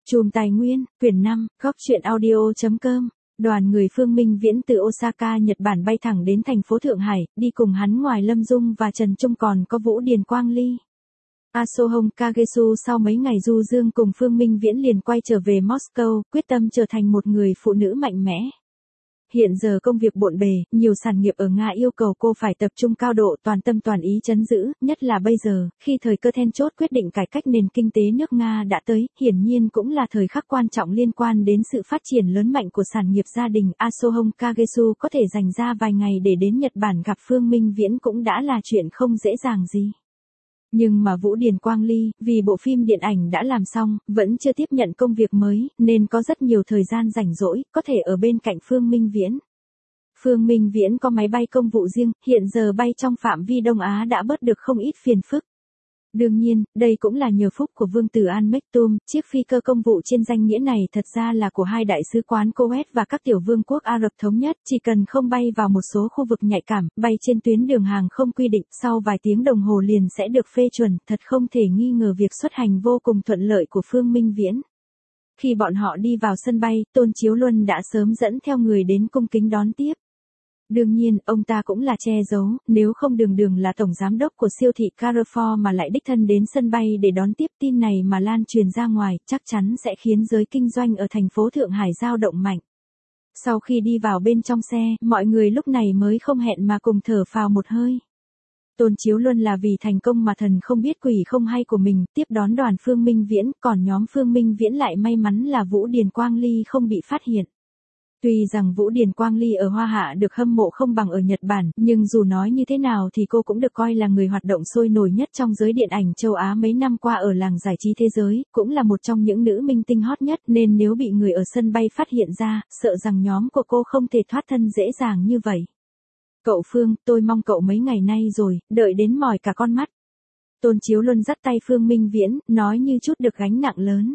Chùm Tài Nguyên, quyển 5, góc truyện audio.com. Đoàn người Phương Minh Viễn từ Osaka, Nhật Bản bay thẳng đến thành phố Thượng Hải, đi cùng hắn ngoài Lâm Dung và Trần Trung còn có Vũ Điền Quang Ly. Asohong Kagesu sau mấy ngày du dương cùng Phương Minh Viễn liền quay trở về Moscow, quyết tâm trở thành một người phụ nữ mạnh mẽ. Hiện giờ công việc bộn bề, nhiều sản nghiệp ở Nga yêu cầu cô phải tập trung cao độ toàn tâm toàn ý trấn giữ, nhất là bây giờ, khi thời cơ then chốt quyết định cải cách nền kinh tế nước Nga đã tới, hiển nhiên cũng là thời khắc quan trọng liên quan đến sự phát triển lớn mạnh của sản nghiệp gia đình. Asohong Kagesu có thể dành ra vài ngày để đến Nhật Bản gặp Phương Minh Viễn cũng đã là chuyện không dễ dàng gì. Nhưng mà Vũ Điền Quang Ly, vì bộ phim điện ảnh đã làm xong, vẫn chưa tiếp nhận công việc mới, nên có rất nhiều thời gian rảnh rỗi, có thể ở bên cạnh Phương Minh Viễn. Phương Minh Viễn có máy bay công vụ riêng, hiện giờ bay trong phạm vi Đông Á đã bớt được không ít phiền phức. Đương nhiên, đây cũng là nhờ phúc của Vương tử An Mektoum, chiếc phi cơ công vụ trên danh nghĩa này thật ra là của hai đại sứ quán Kuwait và các tiểu vương quốc Ả Rập Thống Nhất, chỉ cần không bay vào một số khu vực nhạy cảm, bay trên tuyến đường hàng không quy định, sau vài tiếng đồng hồ liền sẽ được phê chuẩn, thật không thể nghi ngờ việc xuất hành vô cùng thuận lợi của Phương Minh Viễn. Khi bọn họ đi vào sân bay, Tôn Chiếu Luân đã sớm dẫn theo người đến cung kính đón tiếp. Đương nhiên, ông ta cũng là che giấu, nếu không đường là tổng giám đốc của siêu thị Carrefour mà lại đích thân đến sân bay để đón tiếp, tin này mà lan truyền ra ngoài, chắc chắn sẽ khiến giới kinh doanh ở thành phố Thượng Hải dao động mạnh. Sau khi đi vào bên trong xe, mọi người lúc này mới không hẹn mà cùng thở phào một hơi. Tôn Chiếu Luân là vì thành công mà thần không biết quỷ không hay của mình, tiếp đón đoàn Phương Minh Viễn, còn nhóm Phương Minh Viễn lại may mắn là Vũ Điền Quang Ly không bị phát hiện. Tuy rằng Vũ Điền Quang Ly ở Hoa Hạ được hâm mộ không bằng ở Nhật Bản, nhưng dù nói như thế nào thì cô cũng được coi là người hoạt động sôi nổi nhất trong giới điện ảnh châu Á mấy năm qua ở làng giải trí thế giới, cũng là một trong những nữ minh tinh hot nhất, nên nếu bị người ở sân bay phát hiện ra, sợ rằng nhóm của cô không thể thoát thân dễ dàng như vậy. Cậu Phương, tôi mong cậu mấy ngày nay rồi, đợi đến mỏi cả con mắt. Tôn Chiếu Luân dắt tay Phương Minh Viễn, nói như chút được gánh nặng lớn.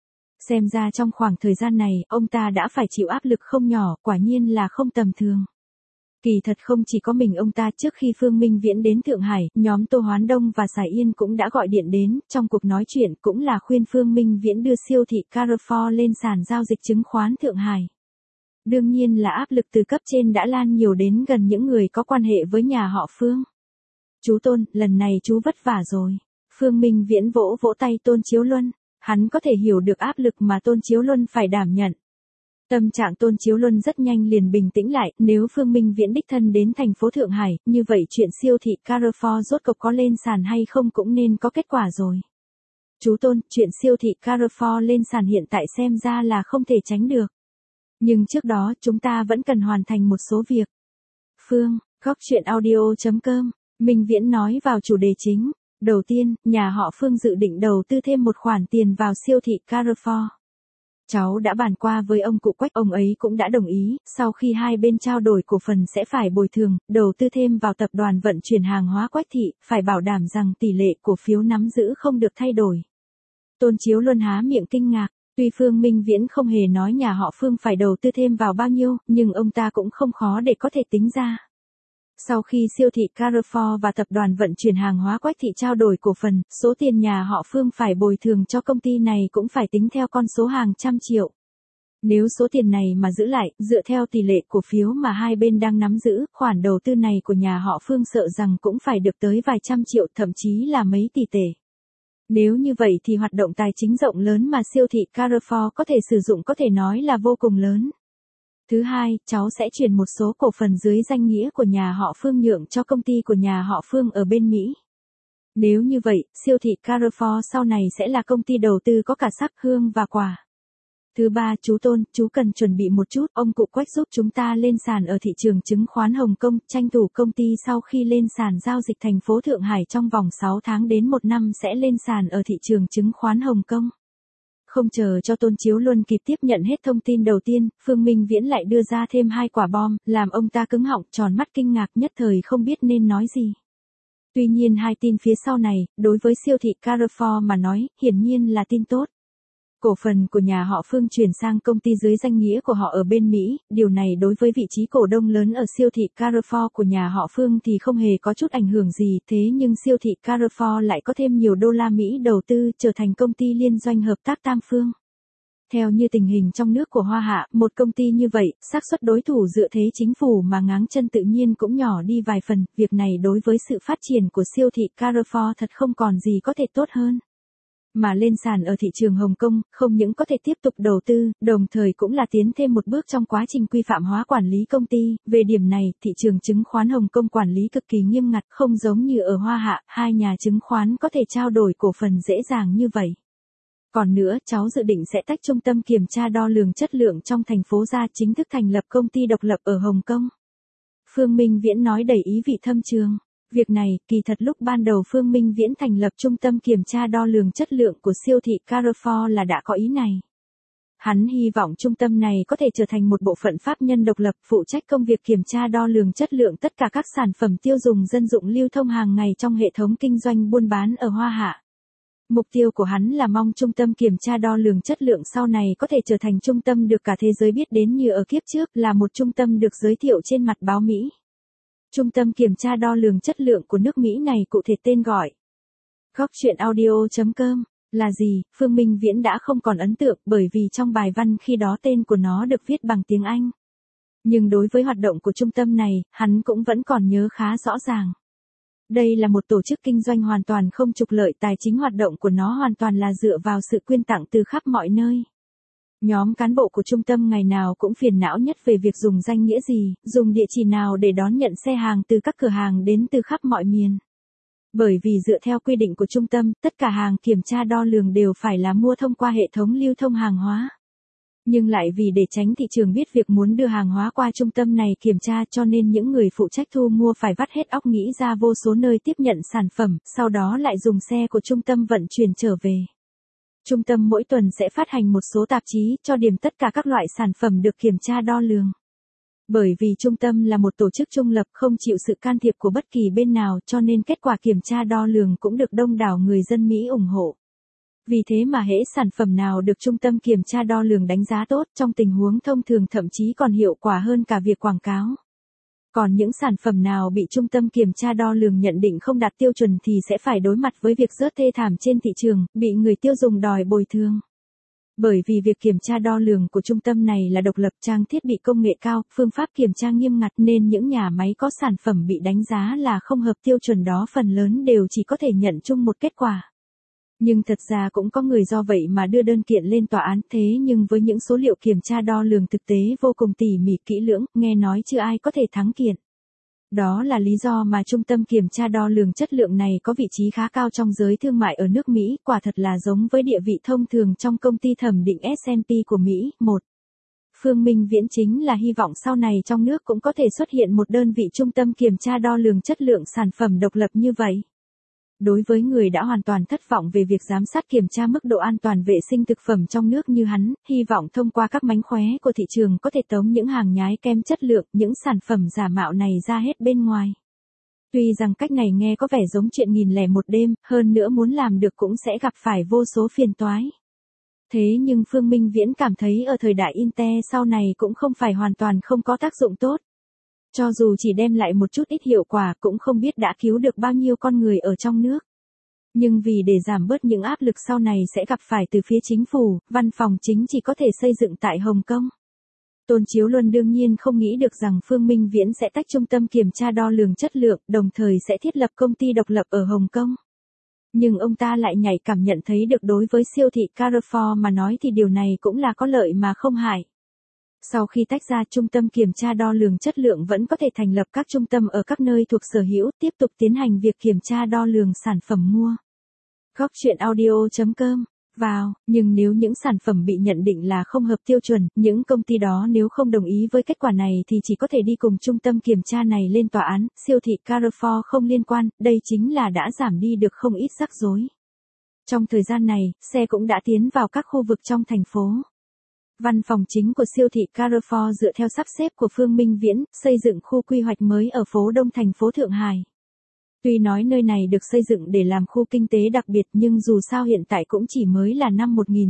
Xem ra trong khoảng thời gian này, ông ta đã phải chịu áp lực không nhỏ, quả nhiên là không tầm thường. Kỳ thật không chỉ có mình ông ta, trước khi Phương Minh Viễn đến Thượng Hải, nhóm Tô Hoán Đông và Sài Yên cũng đã gọi điện đến, trong cuộc nói chuyện cũng là khuyên Phương Minh Viễn đưa siêu thị Carrefour lên sàn giao dịch chứng khoán Thượng Hải. Đương nhiên là áp lực từ cấp trên đã lan nhiều đến gần những người có quan hệ với nhà họ Phương. Chú Tôn, lần này chú vất vả rồi. Phương Minh Viễn vỗ vỗ tay Tôn Chiếu Luân. Hắn có thể hiểu được áp lực mà Tôn Chiếu Luân phải đảm nhận. Tâm trạng Tôn Chiếu Luân rất nhanh liền bình tĩnh lại, nếu Phương Minh Viễn đích thân đến thành phố Thượng Hải, như vậy chuyện siêu thị Carrefour rốt cuộc có lên sàn hay không cũng nên có kết quả rồi. Chú Tôn, chuyện siêu thị Carrefour lên sàn hiện tại xem ra là không thể tránh được. Nhưng trước đó chúng ta vẫn cần hoàn thành một số việc. Phương, góc truyện audio.com, Minh Viễn nói vào chủ đề chính. Đầu tiên, nhà họ Phương dự định đầu tư thêm một khoản tiền vào siêu thị Carrefour. Cháu đã bàn qua với ông cụ Quách, ông ấy cũng đã đồng ý, sau khi hai bên trao đổi cổ phần sẽ phải bồi thường, đầu tư thêm vào tập đoàn vận chuyển hàng hóa Quách thị, phải bảo đảm rằng tỷ lệ cổ phiếu nắm giữ không được thay đổi. Tôn Chiếu Luân há miệng kinh ngạc, tuy Phương Minh Viễn không hề nói nhà họ Phương phải đầu tư thêm vào bao nhiêu, nhưng ông ta cũng không khó để có thể tính ra. Sau khi siêu thị Carrefour và tập đoàn vận chuyển hàng hóa Quách thị trao đổi cổ phần, số tiền nhà họ Phương phải bồi thường cho công ty này cũng phải tính theo con số hàng trăm triệu. Nếu số tiền này mà giữ lại, dựa theo tỷ lệ cổ phiếu mà hai bên đang nắm giữ, khoản đầu tư này của nhà họ Phương sợ rằng cũng phải được tới vài trăm triệu, thậm chí là mấy tỷ tệ. Nếu như vậy thì hoạt động tài chính rộng lớn mà siêu thị Carrefour có thể sử dụng có thể nói là vô cùng lớn. Thứ hai, cháu sẽ chuyển một số cổ phần dưới danh nghĩa của nhà họ Phương nhượng cho công ty của nhà họ Phương ở bên Mỹ. Nếu như vậy, siêu thị Carrefour sau này sẽ là công ty đầu tư có cả sắc, hương và quả. Thứ ba, chú Tôn, chú cần chuẩn bị một chút, ông cụ Quách giúp chúng ta lên sàn ở thị trường chứng khoán Hồng Kông, tranh thủ công ty sau khi lên sàn giao dịch thành phố Thượng Hải trong vòng 6 tháng đến 1 năm sẽ lên sàn ở thị trường chứng khoán Hồng Kông. Không chờ cho Tôn Chiếu Luân kịp tiếp nhận hết thông tin đầu tiên, Phương Minh Viễn lại đưa ra thêm 2 quả bom, làm ông ta cứng họng, tròn mắt kinh ngạc, nhất thời không biết nên nói gì. Tuy nhiên hai tin phía sau này, đối với siêu thị Carrefour mà nói, hiển nhiên là tin tốt. Cổ phần của nhà họ Phương chuyển sang công ty dưới danh nghĩa của họ ở bên Mỹ, điều này đối với vị trí cổ đông lớn ở siêu thị Carrefour của nhà họ Phương thì không hề có chút ảnh hưởng gì, thế nhưng siêu thị Carrefour lại có thêm nhiều đô la Mỹ đầu tư, trở thành công ty liên doanh hợp tác tam phương. Theo như tình hình trong nước của Hoa Hạ, một công ty như vậy, xác suất đối thủ dựa thế chính phủ mà ngáng chân tự nhiên cũng nhỏ đi vài phần, việc này đối với sự phát triển của siêu thị Carrefour thật không còn gì có thể tốt hơn. Mà lên sàn ở thị trường Hồng Kông, không những có thể tiếp tục đầu tư, đồng thời cũng là tiến thêm một bước trong quá trình quy phạm hóa quản lý công ty. Về điểm này, thị trường chứng khoán Hồng Kông quản lý cực kỳ nghiêm ngặt, không giống như ở Hoa Hạ, hai nhà chứng khoán có thể trao đổi cổ phần dễ dàng như vậy. Còn nữa, cháu dự định sẽ tách trung tâm kiểm tra đo lường chất lượng trong thành phố ra, chính thức thành lập công ty độc lập ở Hồng Kông. Phương Minh Viễn nói đầy ý vị thâm trường. Việc này, kỳ thật lúc ban đầu Phương Minh Viễn thành lập trung tâm kiểm tra đo lường chất lượng của siêu thị Carrefour là đã có ý này. Hắn hy vọng trung tâm này có thể trở thành một bộ phận pháp nhân độc lập phụ trách công việc kiểm tra đo lường chất lượng tất cả các sản phẩm tiêu dùng dân dụng lưu thông hàng ngày trong hệ thống kinh doanh buôn bán ở Hoa Hạ. Mục tiêu của hắn là mong trung tâm kiểm tra đo lường chất lượng sau này có thể trở thành trung tâm được cả thế giới biết đến như ở kiếp trước, là một trung tâm được giới thiệu trên mặt báo Mỹ. Trung tâm kiểm tra đo lường chất lượng của nước Mỹ này cụ thể tên gọi gocchuyenaudio.com là gì, Phương Minh Viễn đã không còn ấn tượng bởi vì trong bài văn khi đó tên của nó được viết bằng tiếng Anh. Nhưng đối với hoạt động của trung tâm này, hắn cũng vẫn còn nhớ khá rõ ràng. Đây là một tổ chức kinh doanh hoàn toàn không trục lợi, tài chính hoạt động của nó hoàn toàn là dựa vào sự quyên tặng từ khắp mọi nơi. Nhóm cán bộ của trung tâm ngày nào cũng phiền não nhất về việc dùng danh nghĩa gì, dùng địa chỉ nào để đón nhận xe hàng từ các cửa hàng đến từ khắp mọi miền. Bởi vì dựa theo quy định của trung tâm, tất cả hàng kiểm tra đo lường đều phải là mua thông qua hệ thống lưu thông hàng hóa. Nhưng lại vì để tránh thị trường biết việc muốn đưa hàng hóa qua trung tâm này kiểm tra cho nên những người phụ trách thu mua phải vắt hết óc nghĩ ra vô số nơi tiếp nhận sản phẩm, sau đó lại dùng xe của trung tâm vận chuyển trở về. Trung tâm mỗi tuần sẽ phát hành một số tạp chí cho điểm tất cả các loại sản phẩm được kiểm tra đo lường. Bởi vì trung tâm là một tổ chức trung lập không chịu sự can thiệp của bất kỳ bên nào cho nên kết quả kiểm tra đo lường cũng được đông đảo người dân Mỹ ủng hộ. Vì thế mà hễ sản phẩm nào được trung tâm kiểm tra đo lường đánh giá tốt trong tình huống thông thường thậm chí còn hiệu quả hơn cả việc quảng cáo. Còn những sản phẩm nào bị trung tâm kiểm tra đo lường nhận định không đạt tiêu chuẩn thì sẽ phải đối mặt với việc rớt thê thảm trên thị trường, bị người tiêu dùng đòi bồi thường. Bởi vì việc kiểm tra đo lường của trung tâm này là độc lập, trang thiết bị công nghệ cao, phương pháp kiểm tra nghiêm ngặt nên những nhà máy có sản phẩm bị đánh giá là không hợp tiêu chuẩn đó phần lớn đều chỉ có thể nhận chung một kết quả. Nhưng thật ra cũng có người do vậy mà đưa đơn kiện lên tòa án, thế nhưng với những số liệu kiểm tra đo lường thực tế vô cùng tỉ mỉ kỹ lưỡng, nghe nói chưa ai có thể thắng kiện. Đó là lý do mà trung tâm kiểm tra đo lường chất lượng này có vị trí khá cao trong giới thương mại ở nước Mỹ, quả thật là giống với địa vị thông thường trong công ty thẩm định S&P của Mỹ. 1. Phương Minh Viễn chính là hy vọng sau này trong nước cũng có thể xuất hiện một đơn vị trung tâm kiểm tra đo lường chất lượng sản phẩm độc lập như vậy. Đối với người đã hoàn toàn thất vọng về việc giám sát kiểm tra mức độ an toàn vệ sinh thực phẩm trong nước như hắn, hy vọng thông qua các mánh khóe của thị trường có thể tống những hàng nhái kém chất lượng, những sản phẩm giả mạo này ra hết bên ngoài. Tuy rằng cách này nghe có vẻ giống chuyện 1001 đêm, hơn nữa muốn làm được cũng sẽ gặp phải vô số phiền toái. Thế nhưng Phương Minh Viễn cảm thấy ở thời đại Internet sau này cũng không phải hoàn toàn không có tác dụng tốt. Cho dù chỉ đem lại một chút ít hiệu quả cũng không biết đã cứu được bao nhiêu con người ở trong nước. Nhưng vì để giảm bớt những áp lực sau này sẽ gặp phải từ phía chính phủ, văn phòng chính chỉ có thể xây dựng tại Hồng Kông. Tôn Chiếu Luân đương nhiên không nghĩ được rằng Phương Minh Viễn sẽ tách trung tâm kiểm tra đo lường chất lượng, đồng thời sẽ thiết lập công ty độc lập ở Hồng Kông. Nhưng ông ta lại nhạy cảm nhận thấy được đối với siêu thị Carrefour mà nói thì điều này cũng là có lợi mà không hại. Sau khi tách ra, trung tâm kiểm tra đo lường chất lượng vẫn có thể thành lập các trung tâm ở các nơi thuộc sở hữu, tiếp tục tiến hành việc kiểm tra đo lường sản phẩm mua. gocchuyenaudio.com vào, nhưng nếu những sản phẩm bị nhận định là không hợp tiêu chuẩn, những công ty đó nếu không đồng ý với kết quả này thì chỉ có thể đi cùng trung tâm kiểm tra này lên tòa án, siêu thị Carrefour không liên quan, đây chính là đã giảm đi được không ít rắc rối. Trong thời gian này, xe cũng đã tiến vào các khu vực trong thành phố. Văn phòng chính của siêu thị Carrefour dựa theo sắp xếp của Phương Minh Viễn, xây dựng khu quy hoạch mới ở phố Đông thành phố Thượng Hải. Tuy nói nơi này được xây dựng để làm khu kinh tế đặc biệt nhưng dù sao hiện tại cũng chỉ mới là năm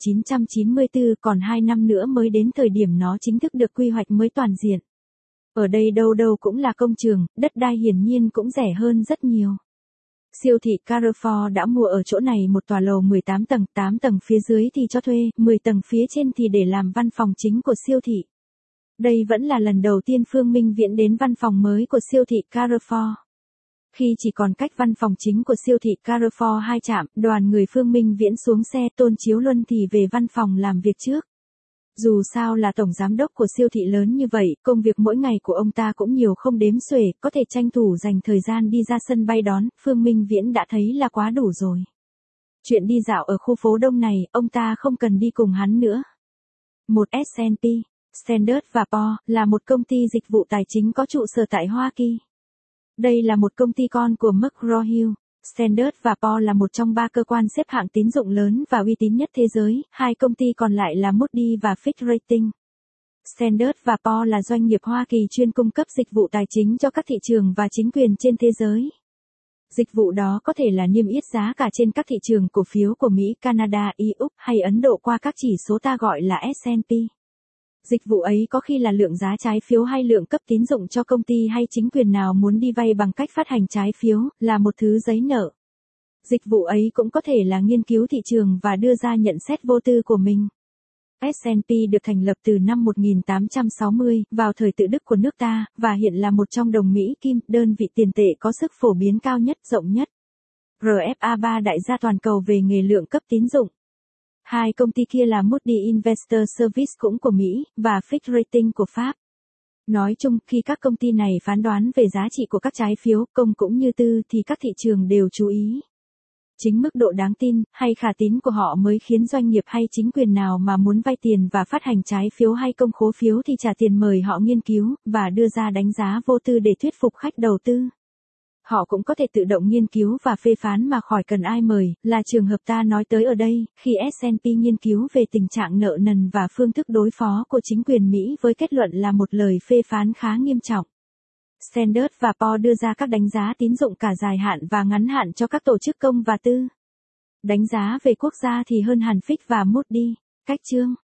1994, còn 2 năm nữa mới đến thời điểm nó chính thức được quy hoạch mới toàn diện. Ở đây đâu đâu cũng là công trường, đất đai hiển nhiên cũng rẻ hơn rất nhiều. Siêu thị Carrefour đã mua ở chỗ này một tòa lầu 18 tầng, 8 tầng phía dưới thì cho thuê, 10 tầng phía trên thì để làm văn phòng chính của siêu thị. Đây vẫn là lần đầu tiên Phương Minh Viễn đến văn phòng mới của siêu thị Carrefour. Khi chỉ còn cách văn phòng chính của siêu thị Carrefour 2 trạm, đoàn người Phương Minh Viễn xuống xe, Tôn Chiếu Luân thì về văn phòng làm việc trước. Dù sao là tổng giám đốc của siêu thị lớn như vậy, công việc mỗi ngày của ông ta cũng nhiều không đếm xuể, có thể tranh thủ dành thời gian đi ra sân bay đón, Phương Minh Viễn đã thấy là quá đủ rồi. Chuyện đi dạo ở khu phố đông này, ông ta không cần đi cùng hắn nữa. Một S&P, Standard & Poor's, là một công ty dịch vụ tài chính có trụ sở tại Hoa Kỳ. Đây là một công ty con của McGraw-Hill. Standard & Poor's là một trong 3 cơ quan xếp hạng tín dụng lớn và uy tín nhất thế giới, hai công ty còn lại là Moody và Fitch Ratings. Standard & Poor's là doanh nghiệp Hoa Kỳ chuyên cung cấp dịch vụ tài chính cho các thị trường và chính quyền trên thế giới. Dịch vụ đó có thể là niêm yết giá cả trên các thị trường cổ phiếu của Mỹ, Canada, Úc hay Ấn Độ qua các chỉ số ta gọi là S&P. Dịch vụ ấy có khi là lượng giá trái phiếu hay lượng cấp tín dụng cho công ty hay chính quyền nào muốn đi vay bằng cách phát hành trái phiếu, là một thứ giấy nợ. Dịch vụ ấy cũng có thể là nghiên cứu thị trường và đưa ra nhận xét vô tư của mình. S&P được thành lập từ năm 1860, vào thời tự Đức của nước ta, và hiện là một trong đồng Mỹ Kim, đơn vị tiền tệ có sức phổ biến cao nhất, rộng nhất. RFA3 đại gia toàn cầu về nghề lượng cấp tín dụng. Hai công ty kia là Moody Investor Service cũng của Mỹ, và Fitch Ratings của Pháp. Nói chung, khi các công ty này phán đoán về giá trị của các trái phiếu, công cũng như tư, thì các thị trường đều chú ý. Chính mức độ đáng tin, hay khả tín của họ mới khiến doanh nghiệp hay chính quyền nào mà muốn vay tiền và phát hành trái phiếu hay công khố phiếu thì trả tiền mời họ nghiên cứu, và đưa ra đánh giá vô tư để thuyết phục khách đầu tư. Họ cũng có thể tự động nghiên cứu và phê phán mà khỏi cần ai mời, là trường hợp ta nói tới ở đây, khi S&P nghiên cứu về tình trạng nợ nần và phương thức đối phó của chính quyền Mỹ với kết luận là một lời phê phán khá nghiêm trọng. Standard & Poor's đưa ra các đánh giá tín dụng cả dài hạn và ngắn hạn cho các tổ chức công và tư. Đánh giá về quốc gia thì hơn hẳn Fitch và Moody. Cách chương